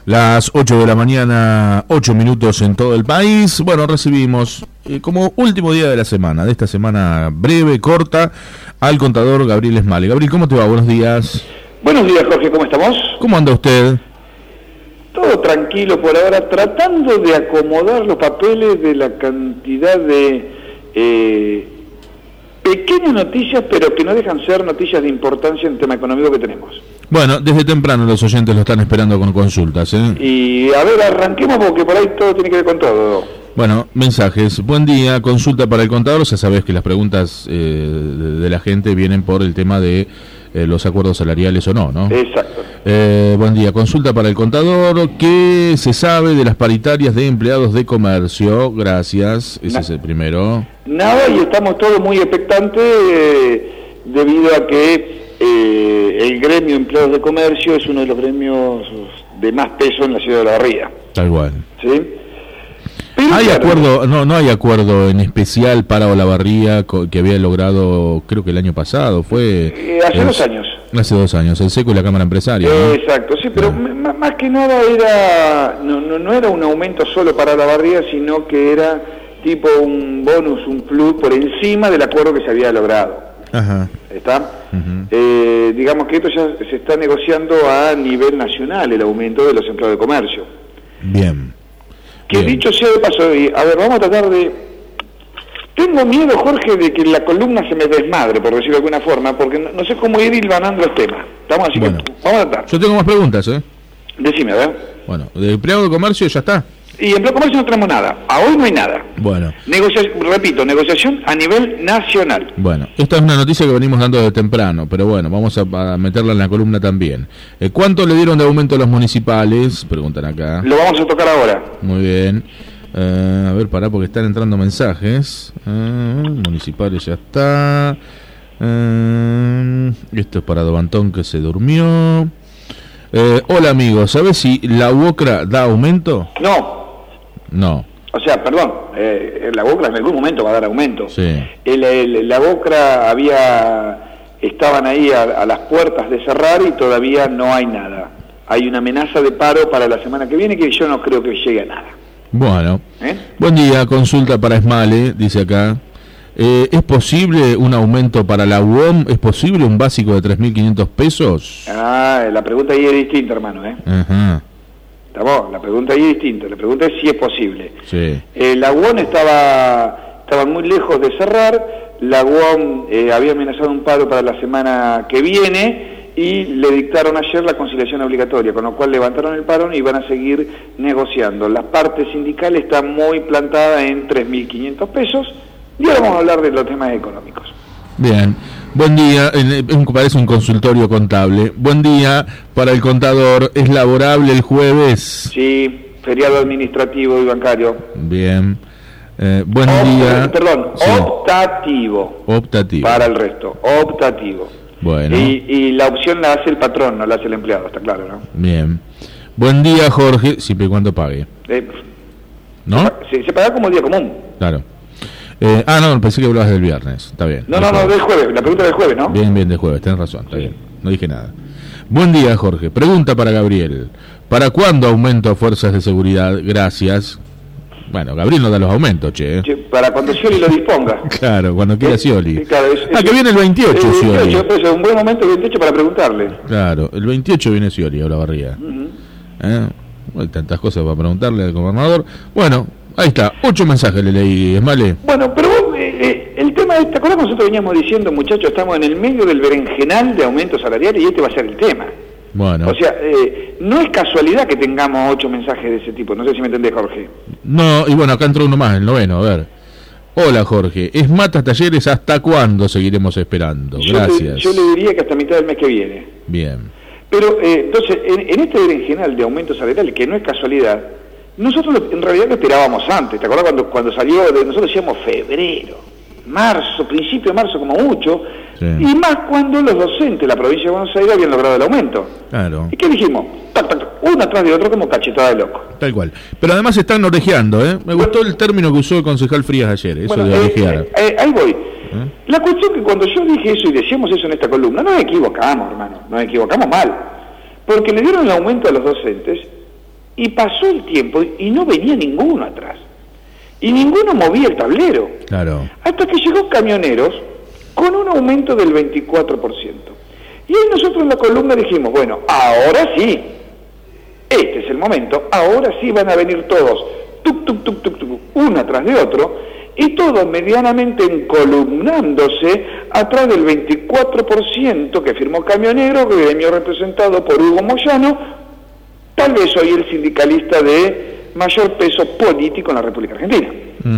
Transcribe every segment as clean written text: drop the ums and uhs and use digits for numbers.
Las 8 de la mañana, 8 minutos en todo el país. Bueno, recibimos como último día de la semana, de esta semana breve, corta, al contador Gabriel Esmale. Gabriel, ¿cómo te va? Buenos días. Buenos días, Jorge, ¿cómo estamos? ¿Cómo anda usted? Todo tranquilo por ahora, tratando de acomodar los papeles de la cantidad de pequeñas noticias, pero que no dejan ser noticias de importancia en el tema económico que tenemos. Bueno, desde temprano los oyentes lo están esperando con consultas, ¿eh? Y a ver, arranquemos porque por ahí todo tiene que ver con todo. Bueno, mensajes. Buen día, consulta para el contador. Ya sabés que las preguntas de la gente vienen por el tema de los acuerdos salariales o no, ¿no? Exacto. Buen día, consulta para el contador. ¿Qué se sabe de las paritarias de empleados de comercio? Gracias. Ese es el primero. Nada, y estamos todos muy expectantes debido a que el gremio de empleados de comercio es uno de los gremios de más peso en la ciudad de La Barría. Tal cual. ¿Sí? Pero ¿Hay claro, acuerdo? No hay acuerdo en especial para Olavarría que había logrado, creo que el año pasado, fue... hace 2 años. Hace 2 años, el SECO y la Cámara Empresaria, ¿no? Exacto, sí, pero más que nada era no era un aumento solo para Olavarría, sino que era tipo un bonus, un plus por encima del acuerdo que se había logrado. Ajá. ¿Está? Digamos que esto ya se está negociando a nivel nacional, el aumento de los empleados de comercio. Bien. Que Bien. dicho sea de paso, a ver, vamos a tratar de... Tengo miedo, Jorge, de que la columna se me desmadre, por decirlo de alguna forma, porque no sé cómo ir hilvanando el tema. Estamos así, Bueno, que vamos a tratar. Yo tengo más preguntas, ¿eh? Decime, a ver. Bueno, de empleado de comercio ya está. Y en Plan Comercio no tenemos nada. A hoy no hay nada. Bueno. Repito, negociación a nivel nacional. Bueno, esta es una noticia que venimos dando de temprano, pero bueno, vamos a meterla en la columna también. ¿Cuánto le dieron de aumento a los municipales? Preguntan acá. Lo vamos a tocar ahora. Muy bien. A ver, pará, porque están entrando mensajes. Municipales ya está. Esto es para Dobantón, que se durmió. Hola, amigo, ¿sabes si la UOCRA da aumento? No. O sea, perdón, la UOCRA en algún momento va a dar aumento. Sí. La UOCRA estaban ahí a las puertas de cerrar y todavía no hay nada. Hay una amenaza de paro para la semana que viene que yo no creo que llegue a nada. Bueno. Buen día, consulta para Esmale, dice acá. ¿Es posible un aumento para la UOM? ¿Es posible un básico de 3.500 pesos? La pregunta ahí es distinta, hermano, Ajá. ¿Estamos? La pregunta ahí es distinta. La pregunta es si es posible. Sí. La UOM estaba muy lejos de cerrar. La UOM había amenazado un paro para la semana que viene y le dictaron ayer la conciliación obligatoria, con lo cual levantaron el paro y van a seguir negociando. La parte sindical está muy plantada en 3.500 pesos. Y ahora vamos a hablar de los temas económicos. Bien. Buen día, parece un consultorio contable. Buen día para el contador. ¿Es laborable el jueves? Sí, feriado administrativo y bancario. Bien. Buen día. Perdón, sí. Optativo. Optativo. Para el resto, optativo. Bueno. Y la opción la hace el patrón, no la hace el empleado, está claro, ¿no? Bien. Buen día, Jorge, siempre y cuando pague. ¿No? Se paga como día común. Claro. No, pensé que hablabas del viernes. Está bien. No, del jueves. La pregunta del jueves, ¿no? Bien, del jueves, tenés razón. Está bien. No dije nada. Buen día, Jorge. Pregunta para Gabriel. ¿Para cuándo aumento a fuerzas de seguridad? Gracias. Bueno, Gabriel no da los aumentos, che. Para cuando Scioli lo disponga. Claro, cuando quiera Scioli. Claro, que viene el 28, Scioli. Es un buen momento el 28 para preguntarle. Claro, el 28 viene Scioli a Olavarría. Hay tantas cosas para preguntarle al gobernador. Bueno, ahí está, 8 mensajes le leí, Esmale. Bueno, pero vos, el tema es, ¿te acordás que nosotros veníamos diciendo, muchachos, estamos en el medio del berenjenal de aumento salarial y este va a ser el tema? Bueno. O sea, no es casualidad que tengamos 8 mensajes de ese tipo, no sé si me entendés, Jorge. No, y bueno, acá entró uno más, el 9º, a ver. Hola, Jorge, ¿es Matas Talleres hasta cuándo seguiremos esperando? Gracias. Yo le diría que hasta mitad del mes que viene. Bien. Pero, entonces, en este berenjenal de aumento salarial, que no es casualidad, nosotros en realidad lo esperábamos antes. ¿Te acordás cuando salió? Nosotros decíamos febrero, marzo, principio de marzo como mucho, sí. Y más cuando los docentes de la provincia de Buenos Aires habían logrado el aumento. Claro. ¿Y qué dijimos? Tac, tac, uno atrás de otro como cachetada de loco. Tal cual. Pero además están orejeando, ¿eh? Me gustó el término que usó el concejal Frías ayer, eso de orejear. Ahí voy. La cuestión que cuando yo dije eso y decíamos eso en esta columna, no nos equivocamos, hermano, nos equivocamos mal. Porque le dieron el aumento a los docentes Y pasó el tiempo y no venía ninguno atrás. Y ninguno movía el tablero. Claro. Hasta que llegó Camioneros con un aumento del 24%. Y ahí nosotros en la columna dijimos, bueno, ahora sí, este es el momento, ahora sí van a venir todos, tuc, tuc, tuc, tuc, tuc, uno atrás de otro, y todos medianamente encolumnándose atrás del 24% que firmó Camioneros, gremio representado por Hugo Moyano, tal vez hoy el sindicalista de mayor peso político en la República Argentina.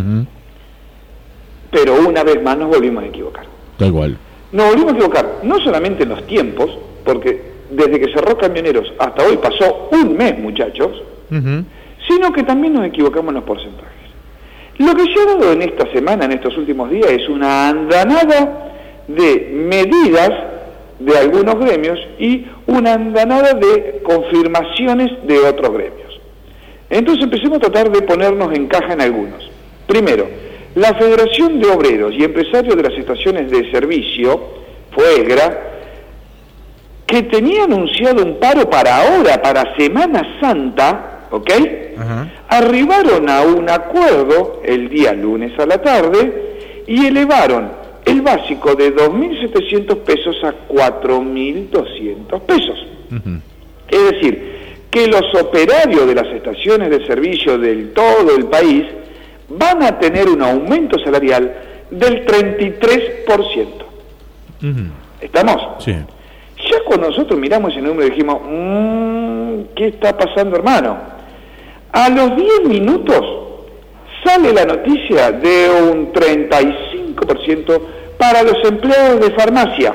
Pero una vez más nos volvimos a equivocar. Tal cual. Nos volvimos a equivocar, no solamente en los tiempos, porque desde que cerró Camioneros hasta hoy pasó un mes, muchachos, sino que también nos equivocamos en los porcentajes. Lo que se ha dado en esta semana, en estos últimos días, es una andanada de medidas de algunos gremios y una andanada de confirmaciones de otros gremios. Entonces empecemos a tratar de ponernos en caja en algunos. Primero, la Federación de Obreros y Empresarios de las Estaciones de Servicio, FOEGRA, que tenía anunciado un paro para ahora, para Semana Santa, ¿ok? Arribaron a un acuerdo el día lunes a la tarde y elevaron el básico de 2.700 pesos a 4.200 pesos. Es decir, que los operarios de las estaciones de servicio del todo el país van a tener un aumento salarial del 33%. ¿Estamos? Sí. Ya cuando nosotros miramos ese número dijimos, ¿qué está pasando, hermano? A los 10 minutos sale la noticia de un 35% para los empleados de farmacia.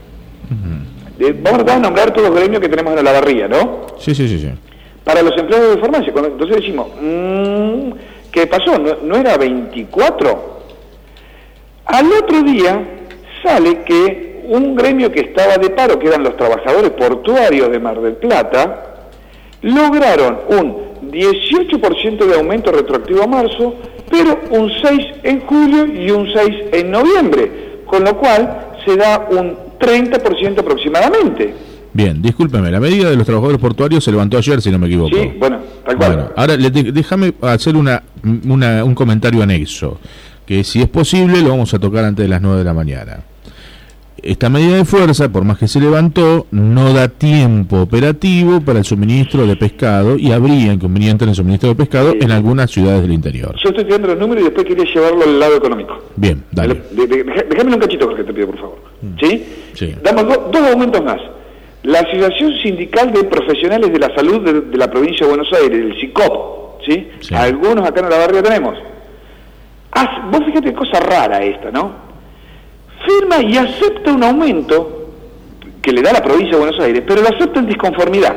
Vamos a nombrar todos los gremios que tenemos en la Olavarría, ¿no? Sí. Para los empleados de farmacia. Entonces decimos, ¿qué pasó? ¿No era 24? Al otro día sale que un gremio que estaba de paro, que eran los trabajadores portuarios de Mar del Plata, lograron un 18% de aumento retroactivo a marzo, pero un 6 en julio y un 6 en noviembre, con lo cual se da un 30% aproximadamente. Bien, discúlpeme, la medida de los trabajadores portuarios se levantó ayer, si no me equivoco. Sí, bueno, tal cual. Bueno, ahora déjame hacer un comentario anexo, que si es posible lo vamos a tocar antes de las 9 de la mañana. Esta medida de fuerza, por más que se levantó, no da tiempo operativo para el suministro de pescado y habría inconveniente en el suministro de pescado en algunas ciudades del interior. Yo estoy tirando los números y después quería llevarlo al lado económico. Bien, dale. Déjame un cachito, Jorge, te pido, por favor. ¿Sí? Sí. Damos dos aumentos más. La Asociación Sindical de Profesionales de la Salud de la Provincia de Buenos Aires, el SICOP, ¿sí? Algunos acá en Olavarría tenemos. Vos fíjate, cosa rara esta, ¿no? Firma y acepta un aumento que le da la provincia de Buenos Aires, pero lo acepta en disconformidad.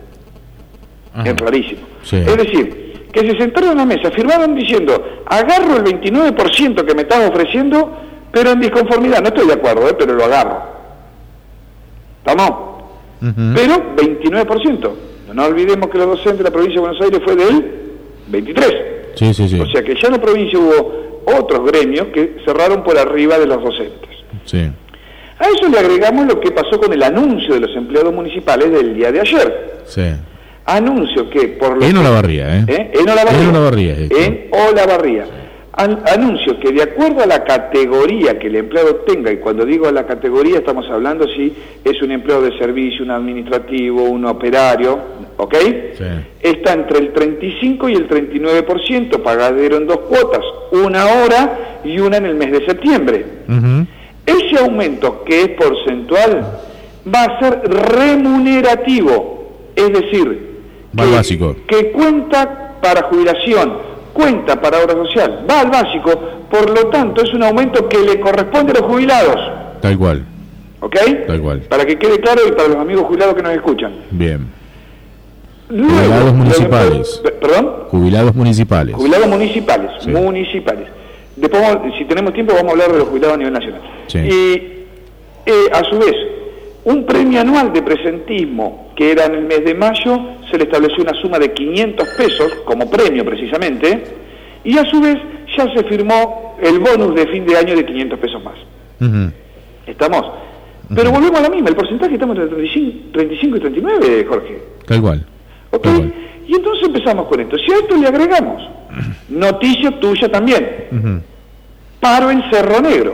Es rarísimo. Sí. Es decir, que se sentaron en la mesa, firmaron diciendo, agarro el 29% que me estás ofreciendo, pero en disconformidad. No estoy de acuerdo, pero lo agarro. ¿Estamos? Pero 29%. No olvidemos que los docentes de la provincia de Buenos Aires fue del 23%. Sí. O sea que ya en la provincia hubo otros gremios que cerraron por arriba de los docentes. Sí. A eso le agregamos lo que pasó con el anuncio de los empleados municipales del día de ayer. Sí. Anuncio que por lo en Olavarría, En Olavarría. Anuncio que de acuerdo a la categoría que el empleado tenga, y cuando digo a la categoría estamos hablando si es un empleado de servicio, un administrativo, un operario, ¿ok? Sí. Está entre el 35 y el 39%, pagadero en 2 cuotas, una ahora y una en el mes de septiembre. Ese aumento, que es porcentual, va a ser remunerativo, es decir, que cuenta para jubilación, cuenta para obra social, va al básico, por lo tanto es un aumento que le corresponde a los jubilados. Tal cual. ¿Ok? Tal cual. Para que quede claro y para los amigos jubilados que nos escuchan. Bien. Luego, jubilados municipales. ¿Perdón? Jubilados municipales. Jubilados municipales, sí. Municipales. Después, si tenemos tiempo, vamos a hablar de los jubilados a nivel nacional. Sí. Y, a su vez, un premio anual de presentismo, que era en el mes de mayo, se le estableció una suma de 500 pesos, como premio precisamente, y a su vez ya se firmó el bonus de fin de año de 500 pesos más. ¿Estamos? Pero volvemos a la misma, el porcentaje estamos entre 35 y 39, Jorge. Tal cual. ¿Ok? Y entonces empezamos con esto. Si a esto le agregamos, noticia tuya también, paro en Cerro Negro.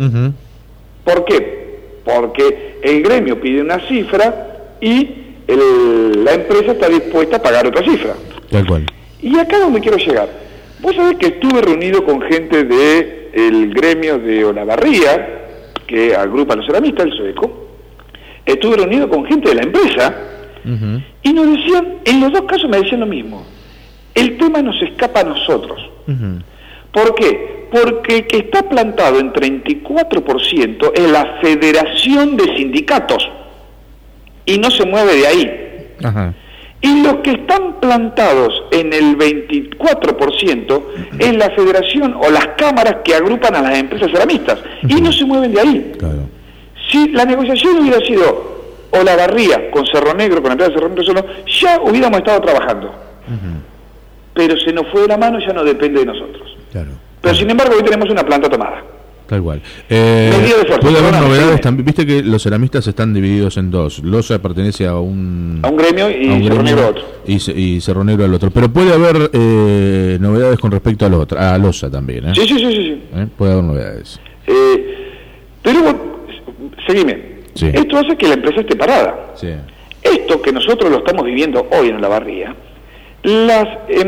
¿Por qué? Porque el gremio pide una cifra y la empresa está dispuesta a pagar otra cifra. Tal cual. Y acá es donde quiero llegar. Vos sabés que estuve reunido con gente del gremio de Olavarría, que agrupa a los ceramistas, el SOECO. Estuve reunido con gente de la empresa, y nos decían, en los dos casos me decían lo mismo. El tema nos escapa a nosotros. ¿Por qué? Porque el que está plantado en 34% es la Federación de Sindicatos, y no se mueve de ahí. Y los que están plantados en el 24% es la federación o las cámaras que agrupan a las empresas ceramistas, y no se mueven de ahí. Claro. Si la negociación hubiera sido Olavarría con Cerro Negro, con la empresa de Cerro Negro solo, ya hubiéramos estado trabajando. Pero se nos fue de la mano, ya no depende de nosotros. Claro. Pero sin embargo hoy tenemos una planta tomada. Tal cual. Fuerza, puede haber novedades también. Viste que los ceramistas están divididos en dos. Losa pertenece a un gremio y Cerro Negro a otro. Y Cerro Negro al otro. Pero puede haber novedades con respecto a Losa también. Sí. Puede haber novedades. Pero seguime. Sí. Esto hace que la empresa esté parada. Sí. Esto que nosotros lo estamos viviendo hoy en Olavarría, las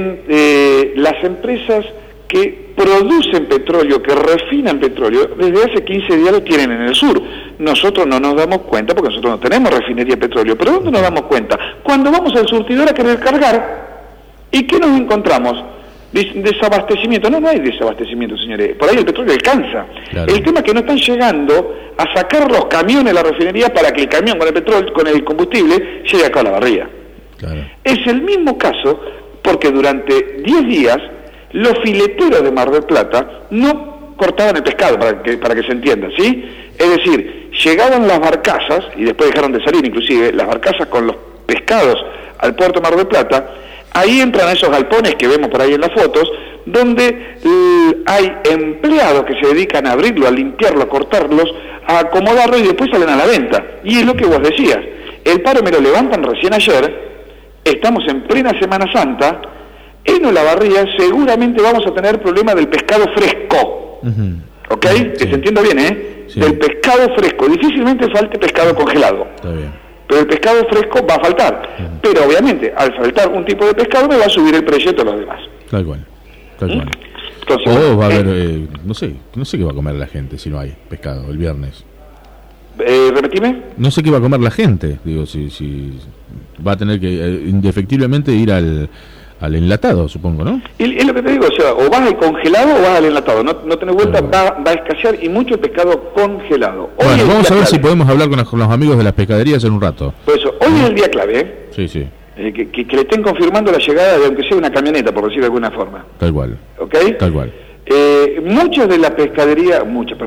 empresas que producen petróleo, que refinan petróleo, desde hace 15 días lo tienen en el sur. Nosotros no nos damos cuenta porque nosotros no tenemos refinería de petróleo. ¿Pero dónde nos damos cuenta? Cuando vamos al surtidor a querer cargar, ¿y qué nos encontramos? Desabastecimiento. No hay desabastecimiento, señores. Por ahí el petróleo alcanza. Claro. El tema es que no están llegando a sacar los camiones de la refinería para que el camión con el petróleo, con el combustible, llegue acá a Olavarría. Claro. Es el mismo caso porque durante 10 días los fileteros de Mar del Plata no cortaban el pescado, para que se entienda, ¿sí? Es decir, llegaban las barcazas, y después dejaron de salir inclusive, las barcazas con los pescados al puerto de Mar del Plata. Ahí entran esos galpones que vemos por ahí en las fotos, donde hay empleados que se dedican a abrirlo, a limpiarlo, a cortarlos, a acomodarlo y después salen a la venta. Y es lo que vos decías, el paro me lo levantan recién ayer, estamos en plena Semana Santa. En Olavarría seguramente vamos a tener problema del pescado fresco, ¿ok? Sí. Que se entienda bien, Sí. Del pescado fresco, difícilmente falte pescado congelado. Está bien. Pero el pescado fresco va a faltar. Pero obviamente, al faltar un tipo de pescado me va a subir el precio de todos los demás. Tal cual. Entonces, o va a haber, no sé qué va a comer la gente si no hay pescado el viernes. ¿Repetime? No sé qué va a comer la gente, digo, si va a tener que indefectiblemente ir al enlatado, supongo, ¿no? Es lo que te digo, o sea, o vas al congelado o vas al enlatado, no tenés vuelta, va a escasear, y mucho pescado congelado. Hoy bueno, vamos a ver si podemos hablar con los amigos de las pescaderías en un rato. Por eso, hoy es el día clave, Sí. Que le estén confirmando la llegada de, aunque sea una camioneta, por decirlo de alguna forma. Tal cual. ¿Ok? Tal cual. Algunas de las pescaderías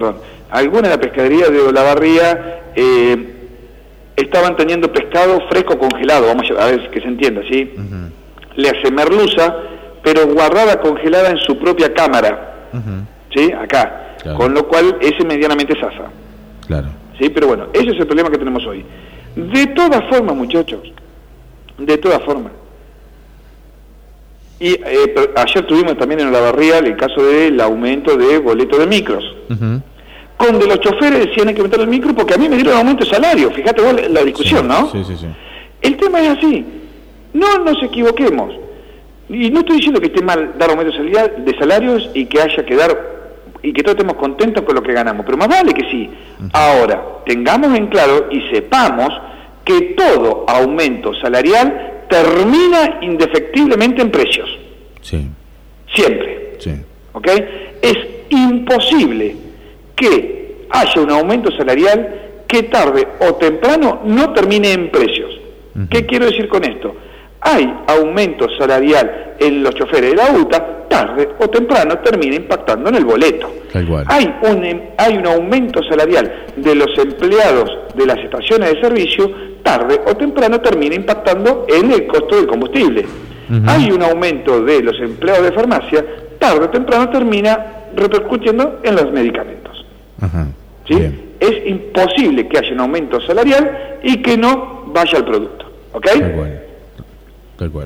de Olavarría estaban teniendo pescado fresco congelado, vamos a ver que se entienda, ¿sí? Le hace merluza, pero guardada congelada en su propia cámara, ¿sí? Acá, claro. Con lo cual ese medianamente zafa. Claro. ¿Sí? Pero bueno, ese es el problema que tenemos hoy. De todas formas, muchachos, de todas formas. Y ayer tuvimos también en Olavarría el caso del aumento de boletos de micros. Con de los choferes decían hay que aumentar el micro porque a mí me dieron aumento de salario. Fíjate vos la discusión, ¿no? Sí. El tema es así. No nos equivoquemos. Y no estoy diciendo que esté mal dar aumento de salarios y que haya que dar y que todos estemos contentos con lo que ganamos, pero más vale que sí. Ahora, tengamos en claro y sepamos que todo aumento salarial termina indefectiblemente en precios. Sí. Siempre. Sí. ¿Ok? Es imposible que haya un aumento salarial que tarde o temprano no termine en precios. ¿Qué quiero decir con esto? Hay aumento salarial en los choferes de la UTA, tarde o temprano termina impactando en el boleto. Hay un aumento salarial de los empleados de las estaciones de servicio, tarde o temprano termina impactando en el costo del combustible. Hay un aumento de los empleados de farmacia, tarde o temprano termina repercutiendo en los medicamentos. ¿Sí? Es imposible que haya un aumento salarial y que no vaya al producto. ¿Ok? Tal cual.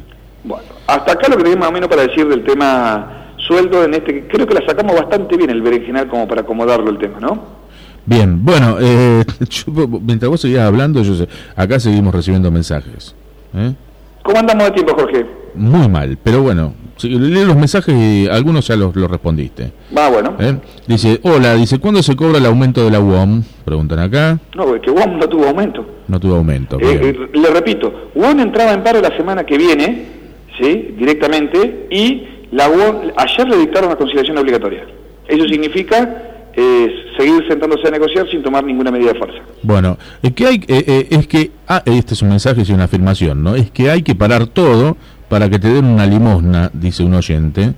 Bueno, hasta acá lo que tenemos más o menos para decir del tema sueldo, creo que la sacamos bastante bien el berenjenal como para acomodarlo el tema, ¿no? Bien, bueno, mientras vos seguías hablando, acá seguimos recibiendo mensajes. ¿Cómo andamos de tiempo, Jorge? Muy mal, pero bueno, lee los mensajes y algunos ya los respondiste. Bueno. Dice, hola, ¿cuándo se cobra el aumento de la UOM? Preguntan acá. No, es que UOM no tuvo aumento. No tuvo aumento. Le repito, UOM entraba en paro la semana que viene, ¿sí? Directamente, y la UOM ayer le dictaron una conciliación obligatoria. Eso significa seguir sentándose a negociar sin tomar ninguna medida de fuerza. Bueno, este es un mensaje y una afirmación, ¿no? Es que hay que parar todo para que te den una limosna, dice un oyente.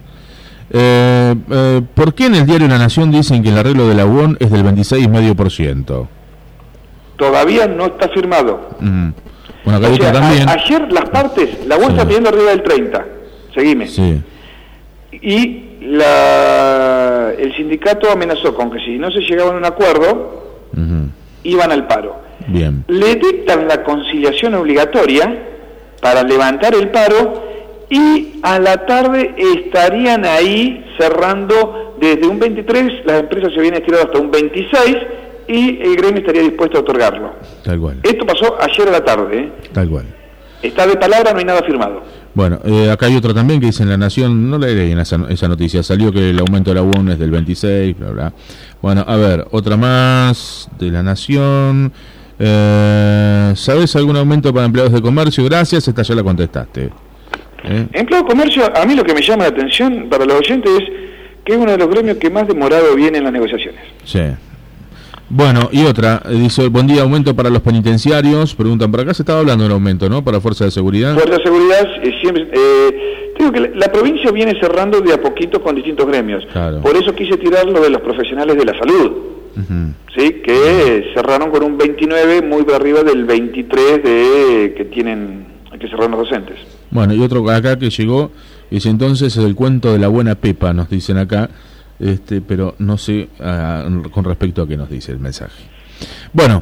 ¿Por qué en el diario La Nación dicen que el arreglo de la UOM es del 26,5%? Todavía no está firmado. Bueno, acá dice también. Ayer las partes, la UOM está pidiendo arriba del 30. Seguime. Sí. Y el sindicato amenazó con que si no se llegaba a un acuerdo, iban al paro. Bien. Le dictan la conciliación obligatoria para levantar el paro y a la tarde estarían ahí cerrando desde un 23, las empresas se habían estirado hasta un 26 y el gremio estaría dispuesto a otorgarlo. Tal cual. Esto pasó ayer a la tarde. Tal cual. Está de palabra, no hay nada firmado. Bueno, acá hay otro también que dice en La Nación, no leí en esa noticia, salió que el aumento de la UOM es del 26, bla, bla. Bueno, a ver, otra más de La Nación. ¿Sabes algún aumento para empleados de comercio? Gracias, esta ya la contestaste. Empleado de comercio, a mí lo que me llama la atención para los oyentes es que es uno de los gremios que más demorado viene en las negociaciones. Sí. Bueno, y otra, dice, buen día, aumento para los penitenciarios, preguntan, por acá se estaba hablando de un aumento, ¿no? Para Fuerza de Seguridad. Fuerza de Seguridad, siempre, digo que la provincia viene cerrando de a poquito con distintos gremios, claro. Por eso quise tirar lo de los profesionales de la salud, ¿sí? Que cerraron con un 29, muy por arriba del 23 que cerraron los docentes. Bueno, y otro acá que llegó, dice, entonces es el cuento de la buena Pepa, nos dicen acá. Pero no sé con respecto a qué nos dice el mensaje. Bueno,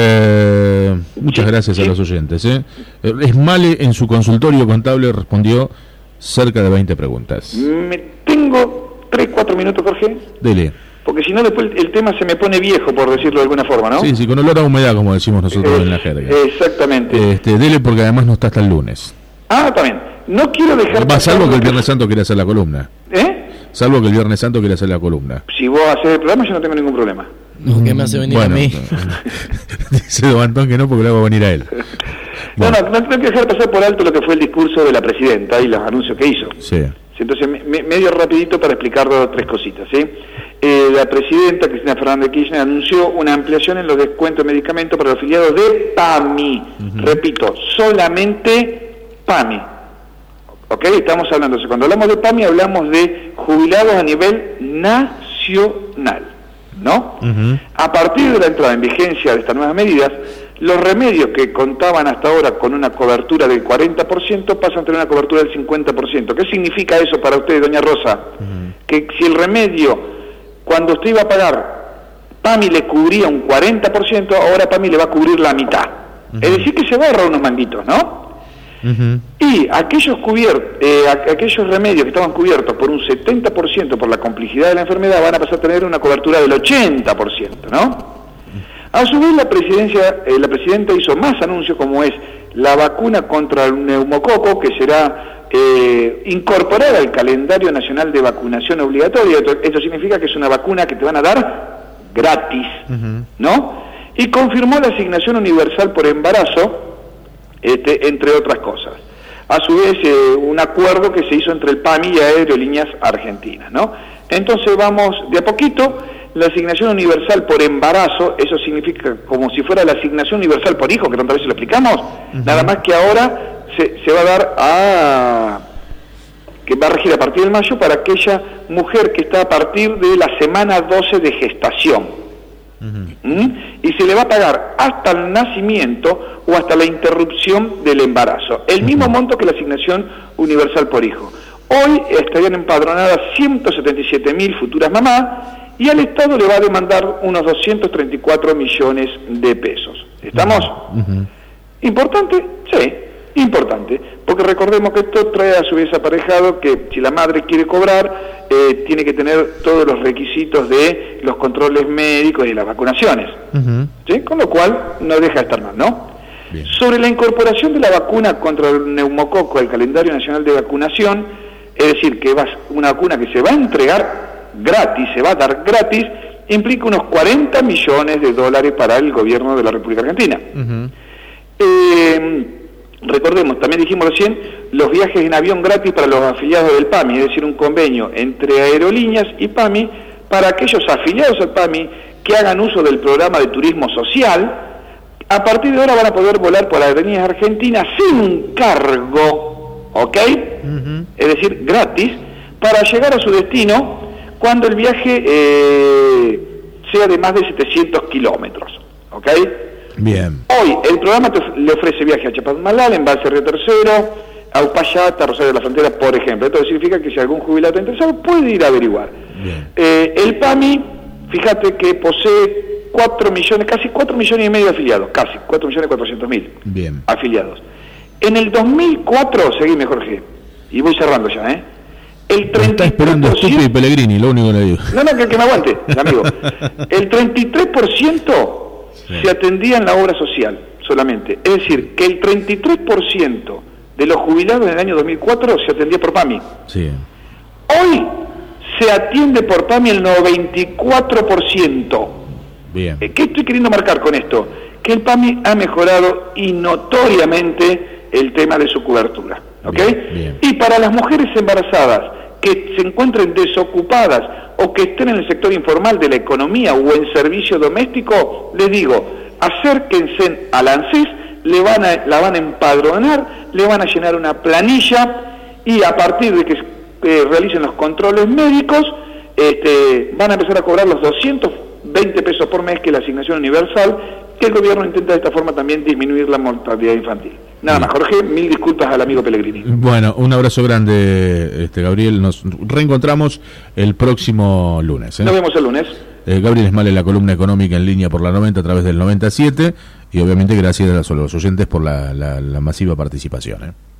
muchas gracias a los oyentes. Esmale en su consultorio contable respondió cerca de 20 preguntas. Tengo 3-4 minutos, Jorge. Dele. Porque si no después el tema se me pone viejo, por decirlo de alguna forma, ¿no? Sí, con olor a humedad, como decimos nosotros en la jerga. Exactamente. Dele porque además no está hasta el lunes. También. No quiero dejar... Salvo que el Viernes Santo quiera hacer la columna. Salvo que el Viernes Santo quiera hacer la columna. Si vos haces el programa, yo no tengo ningún problema. ¿Qué me hace venir a mí? Dice Don Antón que no, porque le va a venir a él. Bueno. No tengo que dejar pasar por alto lo que fue el discurso de la presidenta y los anuncios que hizo. Sí. Entonces, medio rapidito para explicar 2 o 3 cositas, ¿sí? La presidenta, Cristina Fernández de Kirchner, anunció una ampliación en los descuentos de medicamentos para los afiliados de PAMI. Repito, solamente PAMI. ¿Ok? Estamos hablando, cuando hablamos de PAMI hablamos de jubilados a nivel nacional, ¿no? A partir de la entrada en vigencia de estas nuevas medidas, los remedios que contaban hasta ahora con una cobertura del 40% pasan a tener una cobertura del 50%. ¿Qué significa eso para usted, doña Rosa? Que si el remedio, cuando usted iba a pagar, PAMI le cubría un 40%, ahora PAMI le va a cubrir la mitad. Es decir, que se va a ahorrar unos manguitos, ¿no? Y aquellos remedios que estaban cubiertos por un 70% por la complejidad de la enfermedad van a pasar a tener una cobertura del 80%, ¿no? A su vez la presidenta hizo más anuncios, como es la vacuna contra el neumococo, que será incorporada al calendario nacional de vacunación obligatoria. Esto significa que es una vacuna que te van a dar gratis, ¿no? Y confirmó la asignación universal por embarazo, entre otras cosas. A su vez, un acuerdo que se hizo entre el PAMI y Aerolíneas Argentinas, ¿no? Entonces vamos de a poquito. La asignación universal por embarazo, eso significa como si fuera la asignación universal por hijo, que tantas veces lo explicamos, nada más que ahora se va a dar que va a regir a partir de mayo para aquella mujer que está a partir de la semana 12 de gestación. Y se le va a pagar hasta el nacimiento o hasta la interrupción del embarazo, el mismo monto que la asignación universal por hijo. Hoy estarían empadronadas 177.000 futuras mamás y al Estado le va a demandar unos 234 millones de pesos. ¿Estamos? ¿Importante? Sí. Importante, porque recordemos que esto trae a su vez aparejado que si la madre quiere cobrar, tiene que tener todos los requisitos de los controles médicos y las vacunaciones, ¿sí? Con lo cual no deja de estar mal, ¿no? Bien. Sobre la incorporación de la vacuna contra el neumococo al calendario nacional de vacunación, es decir, que una vacuna que se va a entregar gratis, se va a dar gratis, implica unos $40 millones para el gobierno de la República Argentina. Recordemos, también dijimos recién, los viajes en avión gratis para los afiliados del PAMI, es decir, un convenio entre aerolíneas y PAMI para aquellos afiliados al PAMI que hagan uso del programa de turismo social. A partir de ahora van a poder volar por aerolíneas argentinas sin cargo, ¿ok? Es decir, gratis, para llegar a su destino cuando el viaje sea de más de 700 kilómetros, ¿ok? Bien. Hoy el programa le ofrece viaje a Chapadmalal, Embalse Río Tercero, a Uspallata, Rosario de la Frontera, por ejemplo. Esto significa que si algún jubilado está interesado puede ir a averiguar. El PAMI, fíjate que posee 4 millones, casi 4 millones y medio de afiliados, casi 4.400.000 afiliados. En el 2004, seguime Jorge, y voy cerrando ya, el 33%... Está esperando Stupi y Pellegrini, lo único que le digo. No, que me aguante, amigo. El 33% se atendía en la obra social solamente. Es decir, que el 33% de los jubilados en el año 2004 se atendía por PAMI. Sí. Hoy se atiende por PAMI el 94%. Bien. ¿Qué estoy queriendo marcar con esto? Que el PAMI ha mejorado y notoriamente el tema de su cobertura. ¿Ok? Bien. Y para las mujeres embarazadas que se encuentren desocupadas o que estén en el sector informal de la economía o en servicio doméstico, les digo, acérquense al ANSES, la van a empadronar, le van a llenar una planilla y a partir de que realicen los controles médicos, van a empezar a cobrar los 220 pesos por mes, que es la asignación universal, que el gobierno intenta de esta forma también disminuir la mortalidad infantil. Nada más, Jorge, mil disculpas al amigo Pellegrini. Bueno, un abrazo grande, Gabriel. Nos reencontramos el próximo lunes. Nos vemos el lunes. Gabriel Esmale, la columna económica en línea por la 90 a través del 97. Y obviamente gracias a los oyentes por la masiva participación.